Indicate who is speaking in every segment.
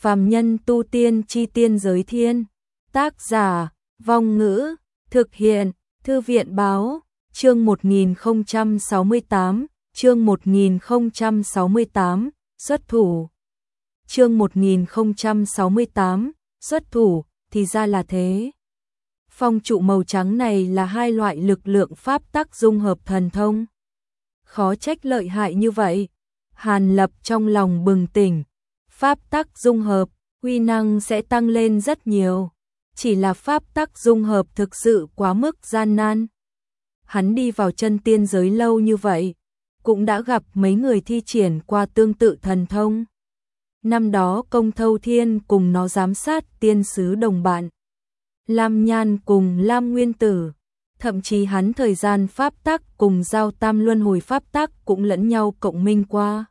Speaker 1: Phàm nhân tu tiên chi tiên giới thiên. Tác giả, Vong Ngữ, thực hiện, Thư viện báo, chương 1068, chương 1068, xuất thủ. Chương 1068, xuất thủ, thì ra là thế. Phong trụ màu trắng này là hai loại lực lượng pháp tắc dung hợp thần thông. Khó trách lợi hại như vậy. Hàn Lập trong lòng bừng tỉnh. Pháp tắc dung hợp, uy năng sẽ tăng lên rất nhiều. Chỉ là pháp tắc dung hợp thực sự quá mức gian nan. Hắn đi vào chân tiên giới lâu như vậy, cũng đã gặp mấy người thi triển qua tương tự thần thông. Năm đó Công Thâu Thiên cùng nó giám sát tiên sứ đồng bạn. Lam Nhan cùng Lam Nguyên Tử. Thậm chí hắn thời gian pháp tắc cùng giao tam luân hồi pháp tắc cũng lẫn nhau cộng minh qua.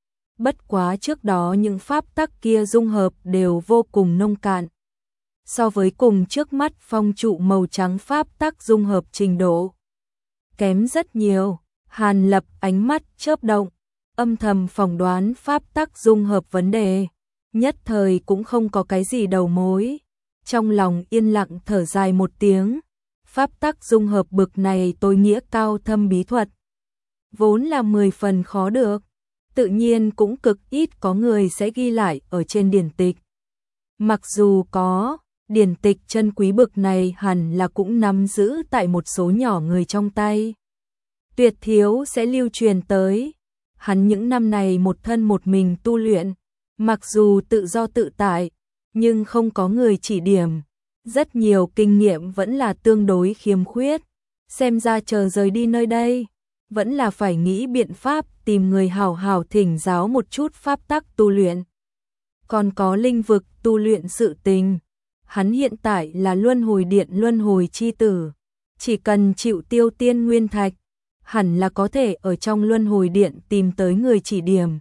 Speaker 1: Bất quá trước đó những pháp tắc kia dung hợp đều vô cùng nông cạn. So với cùng trước mắt phong trụ màu trắng pháp tắc dung hợp trình độ kém rất nhiều. Hàn Lập ánh mắt chớp động, âm thầm phỏng đoán pháp tắc dung hợp vấn đề, nhất thời cũng không có cái gì đầu mối. Trong lòng yên lặng thở dài một tiếng, pháp tắc dung hợp bực này tối nghĩa cao thâm bí thuật, vốn là 10 phần khó được, tự nhiên cũng cực ít có người sẽ ghi lại ở trên điển tịch. Mặc dù có, điển tịch chân quý bực này hẳn là cũng nắm giữ tại một số nhỏ người trong tay. Tuyệt thiếu sẽ lưu truyền tới. Hắn những năm này một thân một mình tu luyện, mặc dù tự do tự tại, nhưng không có người chỉ điểm. Rất nhiều kinh nghiệm vẫn là tương đối khiếm khuyết. Xem ra chờ rời đi nơi đây, vẫn là phải nghĩ biện pháp tìm người hảo hảo thỉnh giáo một chút pháp tắc tu luyện. Còn có linh vực tu luyện sự tình. Hắn hiện tại là luân hồi điện luân hồi chi tử. Chỉ cần chịu tiêu tiên nguyên thạch, hẳn là có thể ở trong luân hồi điện tìm tới người chỉ điểm.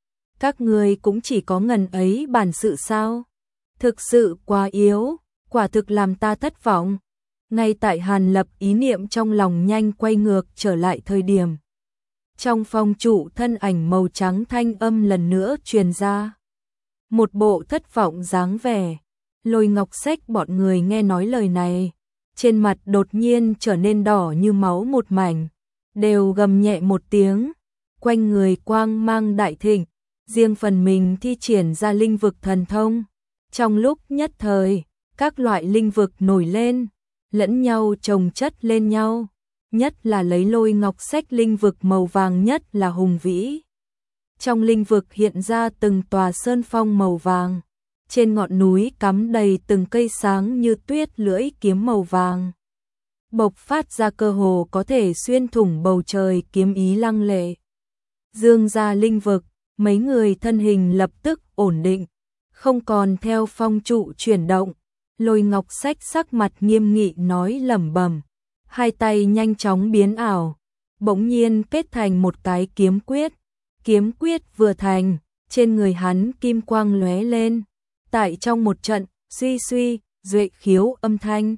Speaker 1: Các người cũng chỉ có ngần ấy bản sự sao? Thực sự quá yếu, quả thực làm ta thất vọng. Ngay tại Hàn Lập ý niệm trong lòng nhanh quay ngược trở lại thời điểm. Trong phong trụ thân ảnh màu trắng thanh âm lần nữa truyền ra. Một bộ thất vọng dáng vẻ. Lôi Ngọc Sách bọn người nghe nói lời này, trên mặt đột nhiên trở nên đỏ như máu một mảnh, đều gầm nhẹ một tiếng, quanh người quang mang đại thịnh, riêng phần mình thi triển ra linh vực thần thông. Trong lúc nhất thời, các loại linh vực nổi lên, lẫn nhau chồng chất lên nhau, nhất là lấy Lôi Ngọc Sách linh vực màu vàng nhất là hùng vĩ. Trong linh vực hiện ra từng tòa sơn phong màu vàng. Trên ngọn núi cắm đầy từng cây sáng như tuyết lưỡi kiếm màu vàng. Bộc phát ra cơ hồ có thể xuyên thủng bầu trời kiếm ý lăng lệ. Dương ra linh vực, mấy người thân hình lập tức ổn định, không còn theo phong trụ chuyển động. Lôi Ngọc Sách sắc mặt nghiêm nghị nói lẩm bẩm, hai tay nhanh chóng biến ảo, bỗng nhiên kết thành một cái kiếm quyết. Kiếm quyết vừa thành, trên người hắn kim quang lóe lên. Tại trong một trận, suy suy, duệ khiếu âm thanh.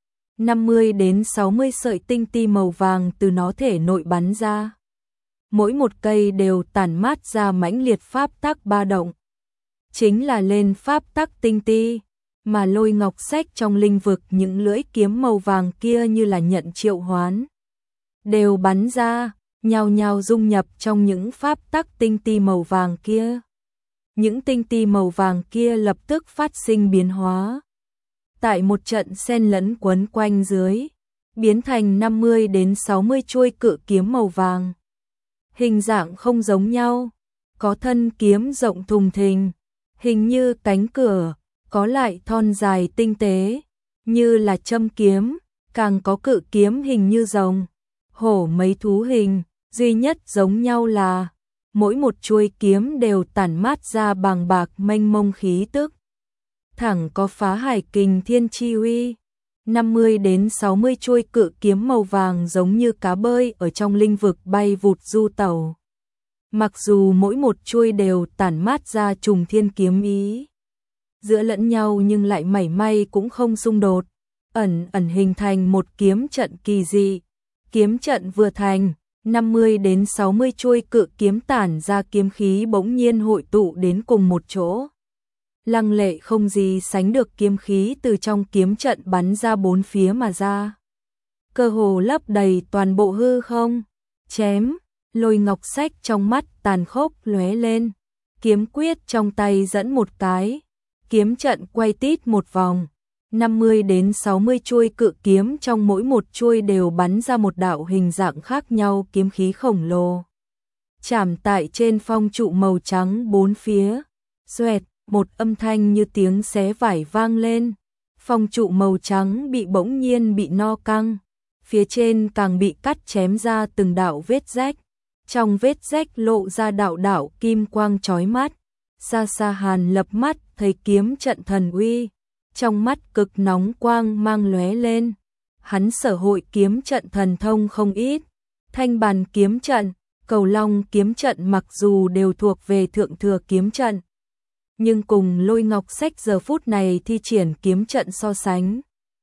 Speaker 1: 50 đến 60 sợi tinh ti màu vàng từ nó thể nội bắn ra. Mỗi một cây đều tản mát ra mãnh liệt pháp tắc ba động. Chính là lên pháp tắc tinh ti, mà Lôi Ngọc Sách trong linh vực những lưỡi kiếm màu vàng kia như là nhận triệu hoán. Đều bắn ra, nhao nhao dung nhập trong những pháp tắc tinh ti màu vàng kia. Những tinh ti màu vàng kia lập tức phát sinh biến hóa. Tại một trận xen lẫn quấn quanh dưới, biến thành 50 đến 60 chuôi cự kiếm màu vàng. Hình dạng không giống nhau, có thân kiếm rộng thùng thình, hình như cánh cửa, có lại thon dài tinh tế, như là châm kiếm, càng có cự kiếm hình như rồng, hổ mấy thú hình, duy nhất giống nhau là mỗi một chuôi kiếm đều tản mát ra bàng bạc mênh mông khí tức. Thẳng có phá hải kình thiên chi uy. 50 đến 60 chuôi cự kiếm màu vàng giống như cá bơi ở trong linh vực bay vụt du tẩu. Mặc dù mỗi một chuôi đều tản mát ra trùng thiên kiếm ý, giữa lẫn nhau nhưng lại mảy may cũng không xung đột, ẩn ẩn hình thành một kiếm trận kỳ dị. Kiếm trận vừa thành, 50 đến 60 chuôi cự kiếm tản ra kiếm khí bỗng nhiên hội tụ đến cùng một chỗ. lăng lệ không gì sánh được, kiếm khí từ trong kiếm trận bắn ra bốn phía mà ra. Cơ hồ lấp đầy toàn bộ hư không. Chém, Lôi Ngọc Sách trong mắt tàn khốc lóe lên, kiếm quyết trong tay dẫn một cái, kiếm trận quay tít một vòng, 50 đến 60 chuôi cự kiếm trong mỗi một chuôi đều bắn ra một đạo hình dạng khác nhau kiếm khí khổng lồ. Chạm tại trên phong trụ màu trắng bốn phía, xoẹt, một âm thanh như tiếng xé vải vang lên. Phong trụ màu trắng bỗng nhiên bị no căng, phía trên càng bị cắt chém ra từng đạo vết rách. Trong vết rách lộ ra đạo đạo kim quang chói mắt. Xa xa Hàn Lập mắt thấy kiếm trận thần uy, trong mắt cực nóng quang mang lóe lên. Hắn sở hội kiếm trận thần thông không ít, Thanh Bàn kiếm trận, Cầu Long kiếm trận mặc dù đều thuộc về thượng thừa kiếm trận, nhưng cùng Lôi Ngọc Sách giờ phút này thi triển kiếm trận so sánh,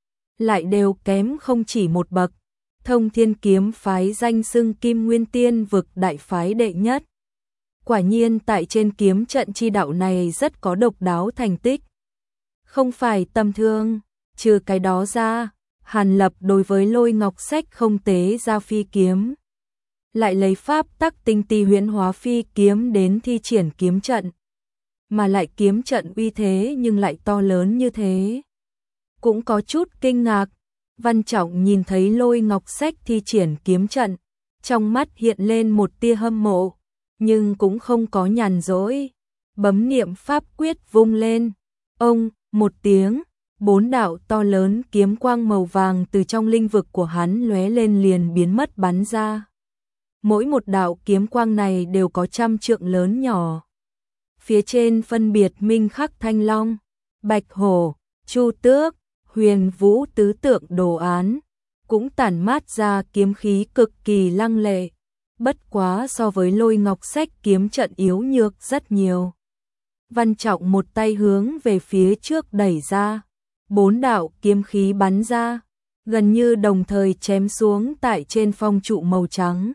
Speaker 1: lại đều kém không chỉ một bậc. Thông Thiên kiếm phái danh xưng Kim Nguyên Tiên vực đại phái đệ nhất. Quả nhiên tại trên kiếm trận chi đạo này rất có độc đáo thành tích. Không phải tầm thường, trừ cái đó ra, Hàn Lập đối với Lôi Ngọc Sách không tế ra phi kiếm, lại lấy pháp tắc tinh ti huyễn hóa phi kiếm đến thi triển kiếm trận. Mà lại kiếm trận uy thế nhưng lại to lớn như thế. Cũng có chút kinh ngạc. Văn Trọng nhìn thấy Lôi Ngọc Sách thi triển kiếm trận, trong mắt hiện lên một tia hâm mộ, nhưng cũng không có nhàn rỗi. Bấm niệm pháp quyết vung lên, ông, một tiếng, 4 đạo to lớn kiếm quang màu vàng từ trong linh vực của hắn lóe lên liền biến mất bắn ra. Mỗi một đạo kiếm quang này đều có 100 trượng lớn nhỏ. Phía trên phân biệt minh khắc thanh long, bạch hổ, chu tước, huyền vũ tứ tượng đồ án, cũng tản mát ra kiếm khí cực kỳ lăng lệ. Bất quá so với Lôi Ngọc Sách kiếm trận yếu nhược rất nhiều. Văn Trọng một tay hướng về phía trước đẩy ra, 4 đạo kiếm khí bắn ra, gần như đồng thời chém xuống tại trên phong trụ màu trắng.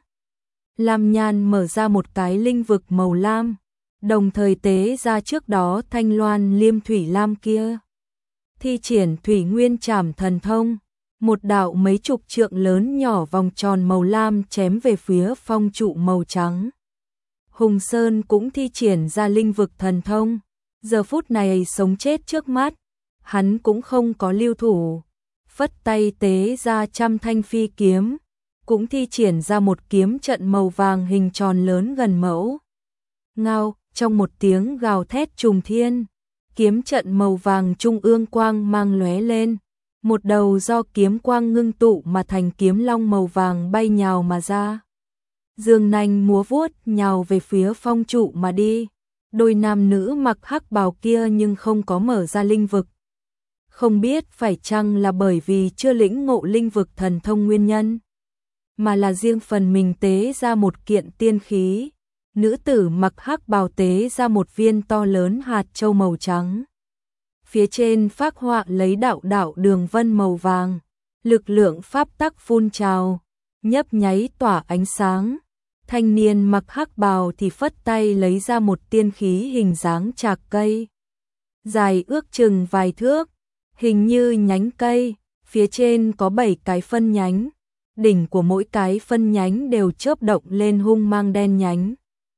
Speaker 1: Lam Nhan mở ra một cái linh vực màu lam, đồng thời tế ra trước đó thanh loan liêm thủy lam kia. Thi triển thủy nguyên trảm thần thông, một đạo mấy chục trượng lớn nhỏ vòng tròn màu lam chém về phía phong trụ màu trắng. Hùng Sơn cũng thi triển ra linh vực thần thông, giờ phút này sống chết trước mắt, hắn cũng không có lưu thủ, phất tay tế ra 100 thanh phi kiếm, cũng thi triển ra một kiếm trận màu vàng hình tròn lớn gần mẫu. Ngao, trong một tiếng gào thét trùng thiên, kiếm trận màu vàng trung ương quang mang lóe lên, một đầu do kiếm quang ngưng tụ mà thành kiếm long màu vàng bay nhào mà ra. Dương nanh múa vuốt nhào về phía phong trụ mà đi. Đôi nam nữ mặc hắc bào kia nhưng không có mở ra linh vực. Không biết phải chăng là bởi vì chưa lĩnh ngộ linh vực thần thông nguyên nhân, mà là riêng phần mình tế ra một kiện tiên khí. Nữ tử mặc hắc bào tế ra một viên to lớn hạt châu màu trắng. Phía trên phác họa lấy đạo đạo đường vân màu vàng, lực lượng pháp tắc phun trào, nhấp nháy tỏa ánh sáng. Thanh niên mặc hắc bào thì phất tay lấy ra một tiên khí hình dáng trạc cây, dài ước chừng vài thước, hình như nhánh cây, phía trên có 7 cái phân nhánh, đỉnh của mỗi cái phân nhánh đều chớp động lên hung mang đen nhánh,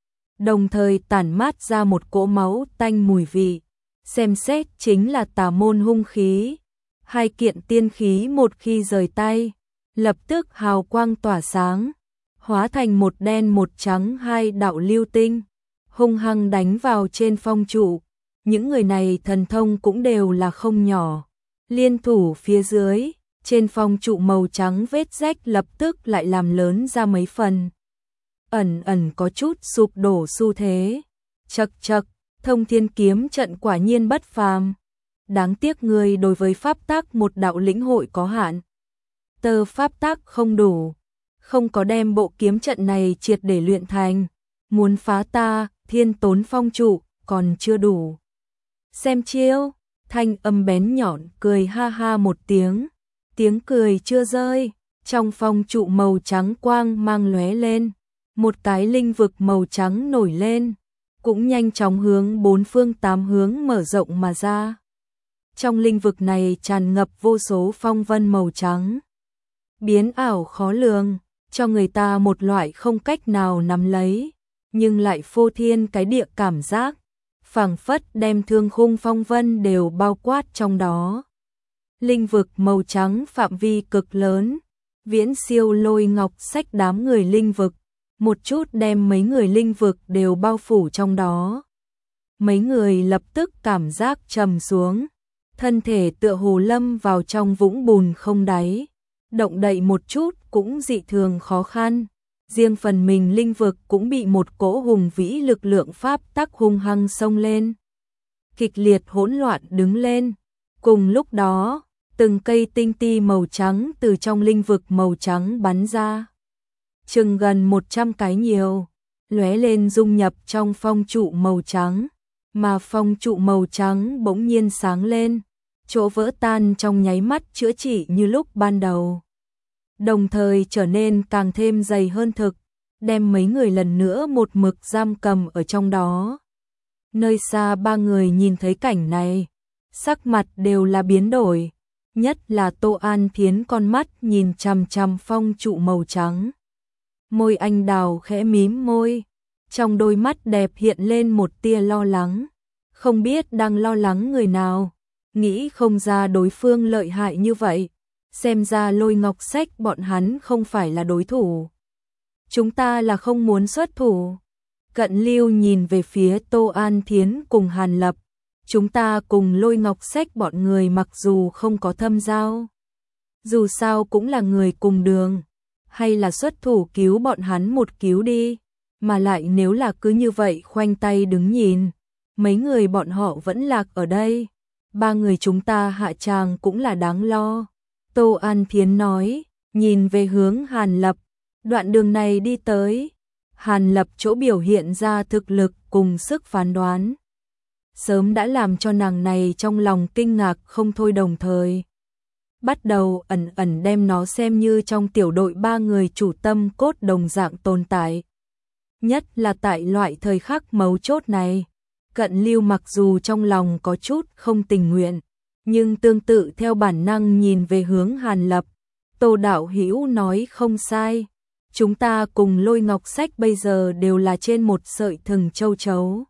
Speaker 1: đồng thời tản mát ra một cỗ máu tanh mùi vị, xem xét chính là tà môn hung khí. Hai kiện tiên khí một khi rời tay, lập tức hào quang tỏa sáng, hóa thành một đen một trắng hai đạo lưu tinh, hung hăng đánh vào trên phong trụ. Những người này thần thông cũng đều là không nhỏ, liên thủ phía dưới, trên phong trụ màu trắng vết rách lập tức lại làm lớn ra mấy phần, ẩn ẩn có chút sụp đổ xu thế. Chậc chậc, Thông Thiên kiếm trận quả nhiên bất phàm. Đáng tiếc người đối với pháp tắc một đạo lĩnh hội có hạn, tơ pháp tắc không đủ, không có đem bộ kiếm trận này triệt để luyện thành, muốn phá ta Thiên Tốn phong trụ còn chưa đủ. Xem chiêu, thanh âm bén nhọn cười ha ha một tiếng, tiếng cười chưa rơi, trong phong trụ màu trắng quang mang lóe lên, một cái linh vực màu trắng nổi lên, cũng nhanh chóng hướng bốn phương tám hướng mở rộng mà ra. Trong linh vực này tràn ngập vô số phong vân màu trắng, biến ảo khó lường, cho người ta một loại không cách nào nắm lấy, nhưng lại phô thiên cái địa cảm giác, phảng phất đem thương khung phong vân đều bao quát trong đó. Linh vực màu trắng phạm vi cực lớn, viễn siêu Lôi Ngọc Sách đám người linh vực, một chút đem mấy người linh vực đều bao phủ trong đó. Mấy người lập tức cảm giác trầm xuống, thân thể tựa hồ lâm vào trong vũng bùn không đáy, động đậy một chút cũng dị thường khó khăn. Riêng phần mình linh vực cũng bị một cỗ hùng vĩ lực lượng pháp tắc hung hăng xông lên, kịch liệt hỗn loạn đứng lên. Cùng lúc đó, từng cây tinh ti màu trắng từ trong linh vực màu trắng bắn ra, chừng gần 100 cái nhiều, lóe lên dung nhập trong phong trụ màu trắng, mà phong trụ màu trắng bỗng nhiên sáng lên, chỗ vỡ tan trong nháy mắt chữa trị như lúc ban đầu, đồng thời trở nên càng thêm dày hơn thực, đem mấy người lần nữa một mực giam cầm ở trong đó. Nơi xa ba người nhìn thấy cảnh này, sắc mặt đều là biến đổi, nhất là Tô An Thiến con mắt nhìn chằm chằm phong trụ màu trắng. Môi anh đào khẽ mím môi, trong đôi mắt đẹp hiện lên một tia lo lắng, không biết đang lo lắng người nào, nghĩ không ra đối phương lợi hại như vậy, xem ra Lôi Ngọc Sách bọn hắn không phải là đối thủ. Chúng ta là không muốn xuất thủ. Cận Lưu nhìn về phía Tô An Thiến cùng Hàn Lập, chúng ta cùng Lôi Ngọc Sách bọn người mặc dù không có thâm giao, dù sao cũng là người cùng đường, hay là xuất thủ cứu bọn hắn một cứu đi, mà lại nếu là cứ như vậy khoanh tay đứng nhìn, mấy người bọn họ vẫn lạc ở đây, ba người chúng ta hạ tràng cũng là đáng lo. Tô An Thiến nói, nhìn về hướng Hàn Lập, đoạn đường này đi tới, Hàn Lập chỗ biểu hiện ra thực lực cùng sức phán đoán, sớm đã làm cho nàng này trong lòng kinh ngạc không thôi, đồng thời bắt đầu ẩn ẩn đem nó xem như trong tiểu đội ba người chủ tâm cốt đồng dạng tồn tại. Nhất là tại loại thời khắc mấu chốt này, Cận Lưu mặc dù trong lòng có chút không tình nguyện, nhưng tương tự theo bản năng nhìn về hướng Hàn Lập. Tô đạo hữu nói không sai, chúng ta cùng Lôi Ngọc Sách bây giờ đều là trên một sợi thừng châu chấu.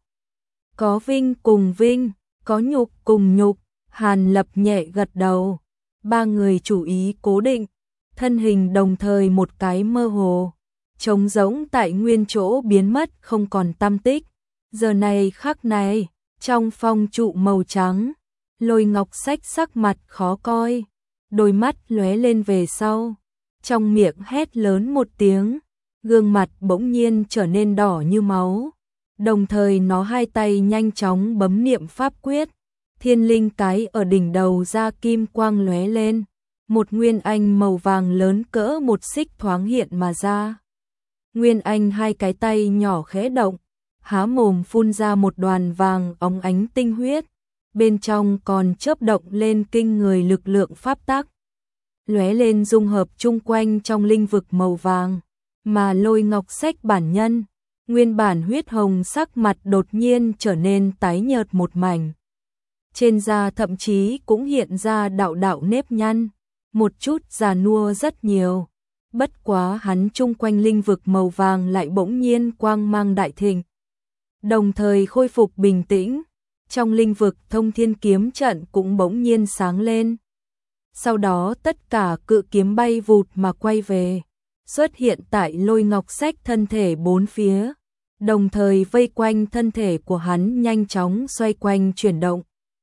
Speaker 1: Có vinh cùng vinh, có nhục cùng nhục. Hàn Lập nhẹ gật đầu, ba người chủ ý cố định, thân hình đồng thời một cái mơ hồ, trống rỗng tại nguyên chỗ biến mất không còn tăm tích. Giờ này khắc này, trong phong trụ màu trắng, Lôi Ngọc Sách sắc mặt khó coi, đôi mắt lóe lên về sau, trong miệng hét lớn một tiếng, gương mặt bỗng nhiên trở nên đỏ như máu, đồng thời nó hai tay nhanh chóng bấm niệm pháp quyết, thiên linh cái ở đỉnh đầu ra kim quang lóe lên, một nguyên anh màu vàng lớn cỡ một xích thoáng hiện mà ra. Nguyên anh hai cái tay nhỏ khẽ động, há mồm phun ra một đoàn vàng óng ánh tinh huyết, bên trong còn chớp động lên kinh người lực lượng pháp tắc, lóe lên dung hợp chung quanh trong linh vực màu vàng, mà Lôi Ngọc Sách bản nhân, nguyên bản huyết hồng sắc mặt đột nhiên trở nên tái nhợt một mảnh. Trên da thậm chí cũng hiện ra đạo đạo nếp nhăn, một chút già nua rất nhiều. Bất quá hắn chung quanh linh vực màu vàng lại bỗng nhiên quang mang đại thịnh, đồng thời khôi phục bình tĩnh, trong linh vực thông thiên kiếm trận cũng bỗng nhiên sáng lên. Sau đó tất cả cự kiếm bay vụt mà quay về, xuất hiện tại Lôi Ngọc Sách thân thể bốn phía, đồng thời vây quanh thân thể của hắn nhanh chóng xoay quanh chuyển động.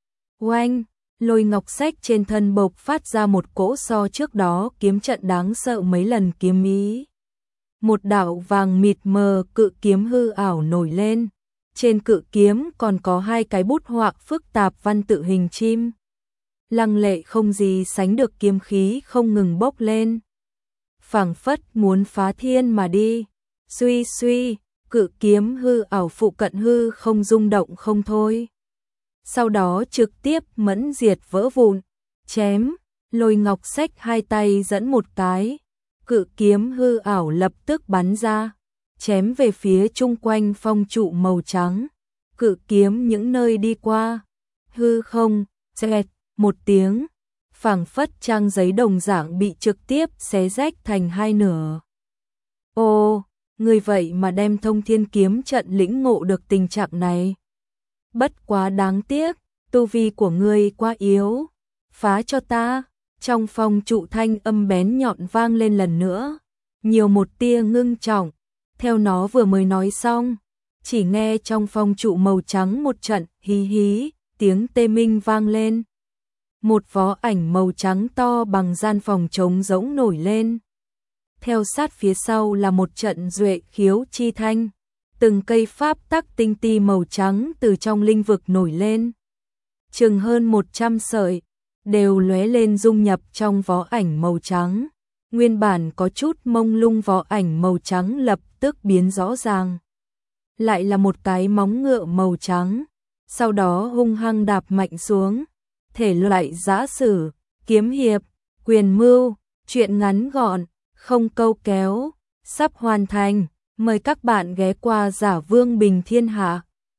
Speaker 1: Oanh, Lôi Ngọc Sách trên thân bộc phát ra một cỗ so trước đó kiếm trận đáng sợ mấy lần kiếm ý. Một đạo vàng mịt mờ cự kiếm hư ảo nổi lên, trên cự kiếm còn có hai cái bút họa phức tạp văn tự hình chim. Lăng lệ không gì sánh được kiếm khí không ngừng bốc lên, phảng phất muốn phá thiên mà đi. Suy suy, cự kiếm hư ảo phụ cận hư không rung động không thôi. Sau đó trực tiếp mẫn diệt vỡ vụn, chém, Lôi Ngọc Sách hai tay dẫn một cái, cự kiếm hư ảo lập tức bắn ra, chém về phía chung quanh phong trụ màu trắng, cự kiếm những nơi đi qua. Hư không, xẹt, một tiếng, phảng phất trang giấy đồng dạng bị trực tiếp xé rách thành hai nửa. Ô, người vậy mà đem Thông Thiên kiếm trận lĩnh ngộ được tình trạng này. Bất quá đáng tiếc, tu vi của ngươi quá yếu. Phá cho ta. Trong phòng trụ thanh âm bén nhọn vang lên lần nữa, nhiều một tia ngưng trọng. Theo nó vừa mới nói xong, chỉ nghe trong phòng trụ màu trắng một trận hí hí, tiếng tê minh vang lên. Một vó ảnh màu trắng to bằng gian phòng trống rỗng nổi lên. Theo sát phía sau là một trận duệ khiếu chi thanh, từng cây pháp tắc tinh ti màu trắng từ trong linh vực nổi lên. Chừng hơn 100 sợi, đều lóe lên dung nhập trong vó ảnh màu trắng. Nguyên bản có chút mông lung vó ảnh màu trắng lập tức biến rõ ràng. Lại là một cái móng ngựa màu trắng, sau đó hung hăng đạp mạnh xuống. Thể loại giã sử, kiếm hiệp, quyền mưu, truyện ngắn gọn, không câu kéo, sắp hoàn thành. Mời các bạn ghé qua Giả Vương Bình Thiên Hạ.